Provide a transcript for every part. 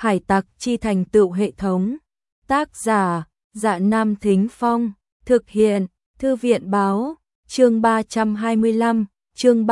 Hải tặc chi thành tựu hệ thống. Tác giả, Dạ Nam Thính Phong. Thực hiện, Thư viện báo. Chương 325, chương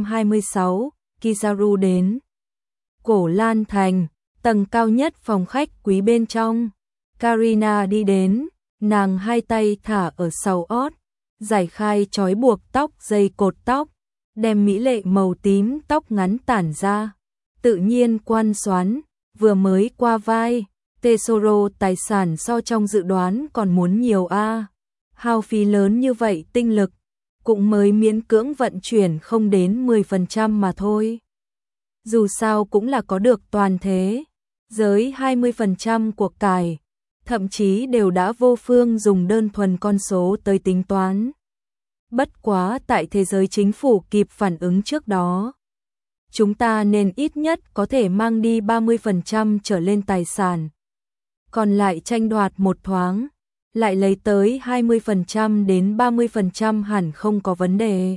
326, Kizaru đến. Cổ Lan Thành, tầng cao nhất phòng khách quý bên trong. Karina đi đến, nàng hai tay thả ở sau ót, giải khai trói buộc tóc dây cột tóc, đem mỹ lệ màu tím tóc ngắn tản ra, tự nhiên quan xoắn, vừa mới qua vai. Tesoro tài sản so trong dự đoán còn muốn nhiều a. Hao phí lớn như vậy tinh lực, cũng mới miễn cưỡng vận chuyển không đến 10% mà thôi. Dù sao cũng là có được toàn thế giới 20% của cải, thậm chí đều đã vô phương dùng đơn thuần con số tới tính toán. Bất quá tại thế giới chính phủ kịp phản ứng trước đó, chúng ta nên ít nhất có thể mang đi 30% trở lên tài sản. Còn lại tranh đoạt một thoáng, lại lấy tới 20% đến 30% hẳn không có vấn đề.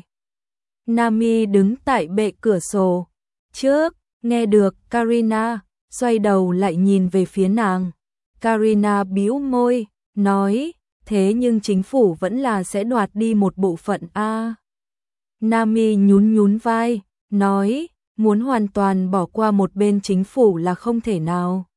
Nami đứng tại bệ cửa sổ trước, nghe được Karina, xoay đầu lại nhìn về phía nàng. Karina bĩu môi, nói, thế nhưng chính phủ vẫn là sẽ đoạt đi một bộ phận a. Nami nhún vai, nói, muốn hoàn toàn bỏ qua một bên chính phủ là không thể nào.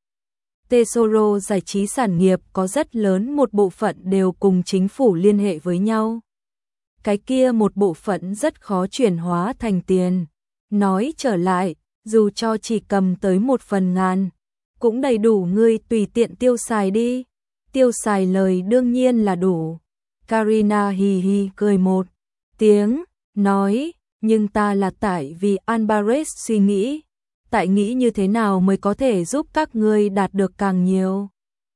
Tesoro giải trí sản nghiệp có rất lớn một bộ phận đều cùng chính phủ liên hệ với nhau. Cái kia một bộ phận rất khó chuyển hóa thành tiền. Nói trở lại, dù cho chỉ cầm tới 1/1000, cũng đầy đủ ngươi tùy tiện tiêu xài đi. Tiêu xài lời đương nhiên là đủ. Karina hì hì cười một tiếng, nói, nhưng ta là tại vì Alvarez suy nghĩ. Tại nghĩ như thế nào mới có thể giúp các ngươi đạt được càng nhiều.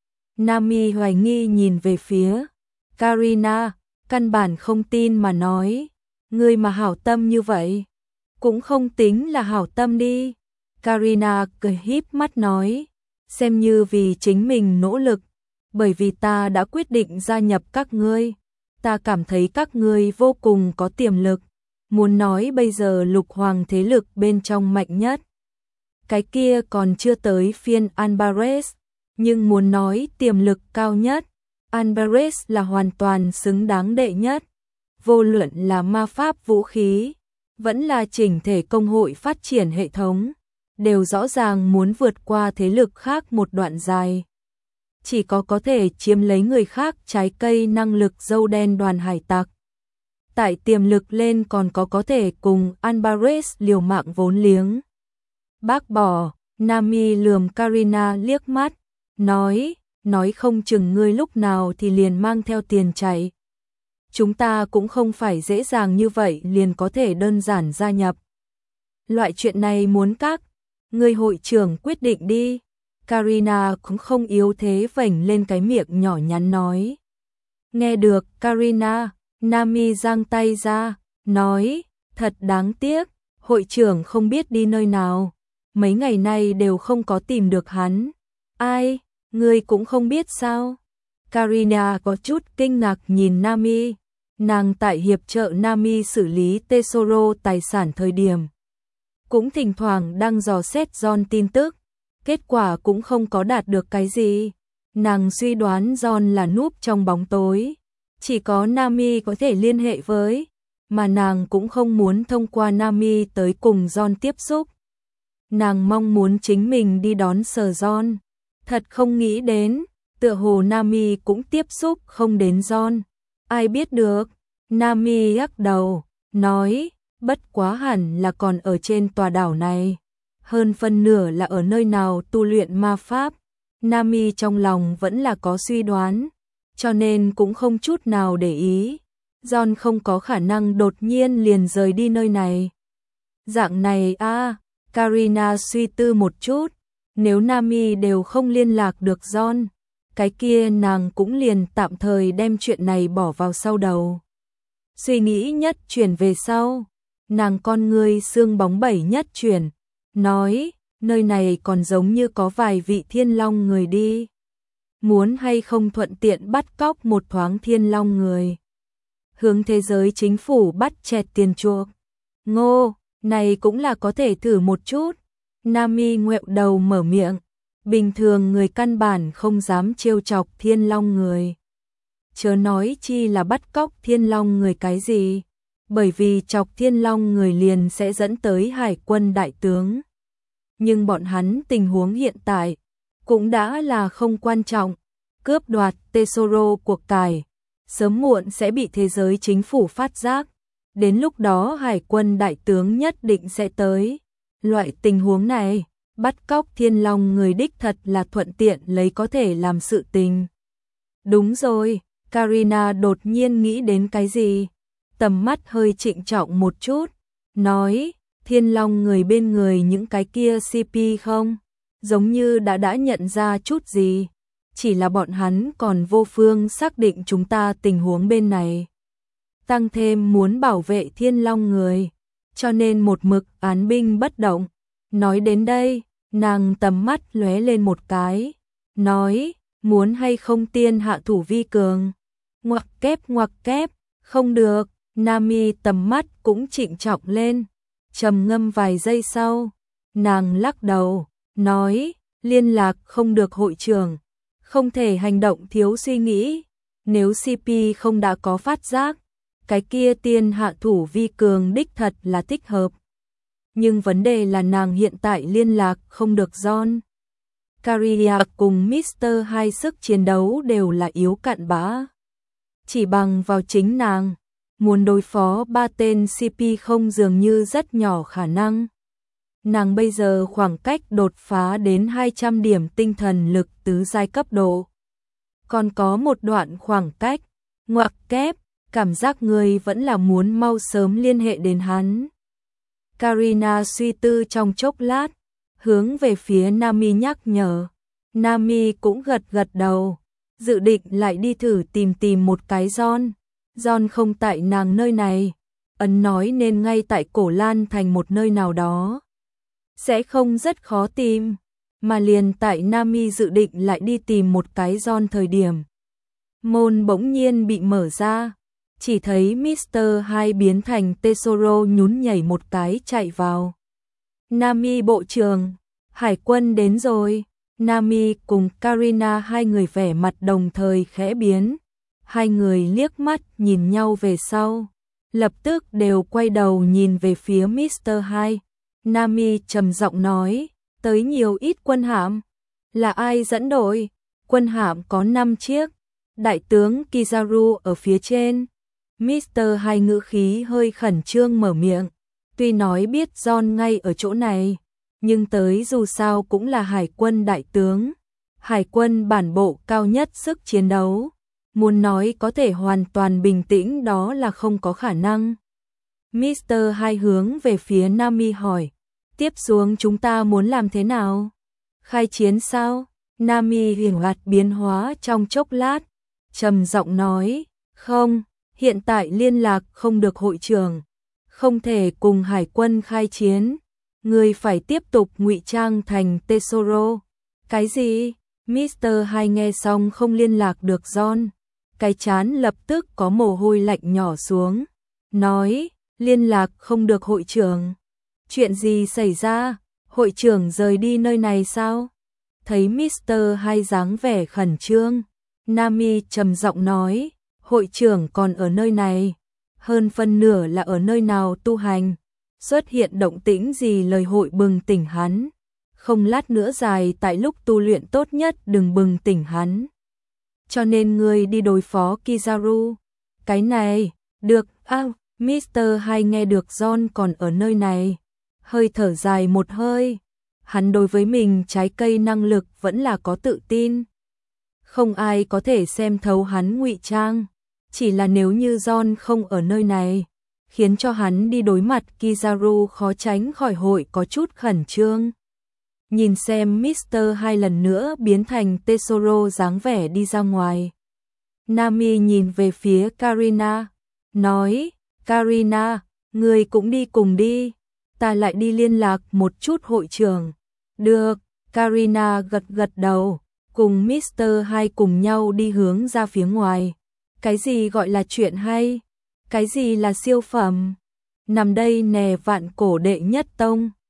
Nami hoài nghi nhìn về phía Karina, căn bản không tin mà nói, ngươi mà hảo tâm như vậy, cũng không tính là hảo tâm đi. Karina cười híp mắt nói, xem như vì chính mình nỗ lực, bởi vì ta đã quyết định gia nhập các ngươi, ta cảm thấy các ngươi vô cùng có tiềm lực, muốn nói bây giờ lục hoàng thế lực bên trong mạnh nhất. Cái kia còn chưa tới phiên Alvarez, nhưng muốn nói tiềm lực cao nhất, Alvarez là hoàn toàn xứng đáng đệ nhất. Vô luận là ma pháp vũ khí, vẫn là chỉnh thể công hội phát triển hệ thống, đều rõ ràng muốn vượt qua thế lực khác một đoạn dài. Chỉ có thể chiếm lấy người khác trái cây năng lực dâu đen đoàn hải tặc. Tại tiềm lực lên còn có thể cùng Alvarez liều mạng vốn liếng. Bác bỏ, Nami lườm Karina liếc mắt, nói không chừng ngươi lúc nào thì liền mang theo tiền chạy. Chúng ta cũng không phải dễ dàng như vậy liền có thể đơn giản gia nhập. Loại chuyện này muốn các ngươi hội trưởng quyết định đi. Karina cũng không yếu thế vểnh lên cái miệng nhỏ nhắn nói. Nghe được Karina, Nami giang tay ra, nói, thật đáng tiếc, hội trưởng không biết đi nơi nào. Mấy ngày nay đều không có tìm được hắn. Ai, ngươi cũng không biết sao? Karina có chút kinh ngạc nhìn Nami. Nàng tại hiệp trợ Nami xử lý Tesoro tài sản thời điểm, cũng thỉnh thoảng đang dò xét John tin tức. Kết quả cũng không có đạt được cái gì. Nàng suy đoán John là núp trong bóng tối, chỉ có Nami có thể liên hệ với, mà nàng cũng không muốn thông qua Nami tới cùng John tiếp xúc. Nàng mong muốn chính mình đi đón Sir John. Thật không nghĩ đến, tựa hồ Nami cũng tiếp xúc không đến John. Ai biết được? Nami lắc đầu, nói, bất quá hẳn là còn ở trên tòa đảo này. Hơn phân nửa là ở nơi nào tu luyện ma pháp. Nami trong lòng vẫn là có suy đoán, cho nên cũng không chút nào để ý. John không có khả năng đột nhiên liền rời đi nơi này. Dạng này a. Karina suy tư một chút, nếu Nami đều không liên lạc được John, cái kia nàng cũng liền tạm thời đem chuyện này bỏ vào sau đầu. Suy nghĩ nhất chuyển về sau, nàng con ngươi xương bóng bẩy nhất chuyển, nói, nơi này còn giống như có vài vị thiên long người đi. Muốn hay không thuận tiện bắt cóc một thoáng thiên long người. Hướng thế giới chính phủ bắt chẹt tiền chuộc. Ngô, này cũng là có thể thử một chút. Nami ngoẹo đầu mở miệng, Bình thường người căn bản không dám trêu chọc Thiên Long người. Chớ nói chi là bắt cóc Thiên Long người cái gì, bởi vì chọc Thiên Long người liền sẽ dẫn tới hải quân đại tướng. Nhưng bọn hắn tình huống hiện tại cũng đã là không quan trọng, cướp đoạt Tesoro cuộc cải, sớm muộn sẽ bị thế giới chính phủ phát giác, đến lúc đó hải quân đại tướng nhất định sẽ tới. Loại tình huống này, bắt cóc Thiên Long người đích thật là thuận tiện lấy có thể làm sự tình. Đúng rồi, Karina đột nhiên nghĩ đến cái gì, tầm mắt hơi trịnh trọng một chút, nói, Thiên Long người bên người những cái kia CP không? Giống như đã nhận ra chút gì, chỉ là bọn hắn còn vô phương xác định chúng ta tình huống bên này. Tăng thêm muốn bảo vệ Thiên Long người, cho nên một mực án binh bất động. Nói đến đây, nàng tầm mắt lóe lên một cái, nói, muốn hay không tiên hạ thủ vi cường. Ngoặc kép, không được. Nami tầm mắt cũng trịnh trọng lên, trầm ngâm vài giây sau, nàng lắc đầu, nói, liên lạc không được hội trưởng, không thể hành động thiếu suy nghĩ, nếu CP không đã có phát giác, cái kia tiên hạ thủ vi cường đích thật là thích hợp. Nhưng vấn đề là nàng hiện tại liên lạc không được John. Caria cùng Mr. Hai sức chiến đấu đều là yếu cạn bã. Chỉ bằng vào chính nàng, muốn đối phó 3 tên CP không dường như rất nhỏ khả năng. Nàng bây giờ khoảng cách đột phá đến 200 điểm tinh thần lực tứ giai cấp độ. Còn có một đoạn khoảng cách, ngoặc kép, cảm giác người vẫn là muốn mau sớm liên hệ đến hắn. Karina suy tư trong chốc lát, hướng về phía Nami nhắc nhở. Nami cũng gật đầu, dự định lại đi thử tìm một cái John. John không tại nàng nơi này, ấn nói nên ngay tại Cổ Lan thành một nơi nào đó. Sẽ không rất khó tìm, mà liền tại Nami dự định lại đi tìm một cái John thời điểm. Môn bỗng nhiên bị mở ra, chỉ thấy Mr. Hai biến thành Tesoro nhún nhảy một cái chạy vào. Nami bộ trưởng, hải quân đến rồi. Nami cùng Karina hai người vẻ mặt đồng thời khẽ biến. Hai người liếc mắt nhìn nhau về sau, lập tức đều quay đầu nhìn về phía Mr. Hai. Nami trầm giọng nói, tới nhiều ít quân hạm, là ai dẫn đội? Quân hạm có 5 chiếc, đại tướng Kizaru ở phía trên. Mr. Hai ngữ khí hơi khẩn trương mở miệng, tuy nói biết John ngay ở chỗ này, nhưng tới dù sao cũng là hải quân đại tướng, hải quân bản bộ cao nhất sức chiến đấu. Muốn nói có thể hoàn toàn bình tĩnh đó là không có khả năng. Mr. Hai hướng về phía Nami hỏi, tiếp xuống chúng ta muốn làm thế nào? Khai chiến sao? Nami hiển hoạt biến hóa trong chốc lát, trầm giọng nói, không, hiện tại liên lạc không được hội trưởng, không thể cùng hải quân khai chiến, người phải tiếp tục ngụy trang thành Tesoro. Cái gì? Mr. Hai nghe xong không liên lạc được John, cái chán lập tức có mồ hôi lạnh nhỏ xuống, nói, liên lạc không được hội trưởng. Chuyện gì xảy ra? Hội trưởng rời đi nơi này sao? Thấy Mr. Hai dáng vẻ khẩn trương, Nami trầm giọng nói, hội trưởng còn ở nơi này, hơn phân nửa là ở nơi nào tu hành, xuất hiện động tĩnh gì lời hội bừng tỉnh hắn, không lát nữa dài tại lúc tu luyện tốt nhất đừng bừng tỉnh hắn. Cho nên ngươi đi đối phó Kizaru. Cái này, được, Mr. Hai nghe được John còn ở nơi này, hơi thở dài một hơi. Hắn đối với mình trái cây năng lực vẫn là có tự tin. Không ai có thể xem thấu hắn ngụy trang, chỉ là nếu như John không ở nơi này, khiến cho hắn đi đối mặt Kizaru khó tránh khỏi hội có chút khẩn trương. Nhìn xem Mr. Hai lần nữa biến thành Tesoro dáng vẻ đi ra ngoài. Nami nhìn về phía Karina, nói, Karina, người cũng đi cùng đi, ta lại đi liên lạc một chút hội trưởng. Được, Karina gật đầu, cùng Mr. Hai cùng nhau đi hướng ra phía ngoài. Cái gì gọi là chuyện hay? Cái gì là siêu phẩm? Nằm đây nè vạn cổ đệ nhất tông.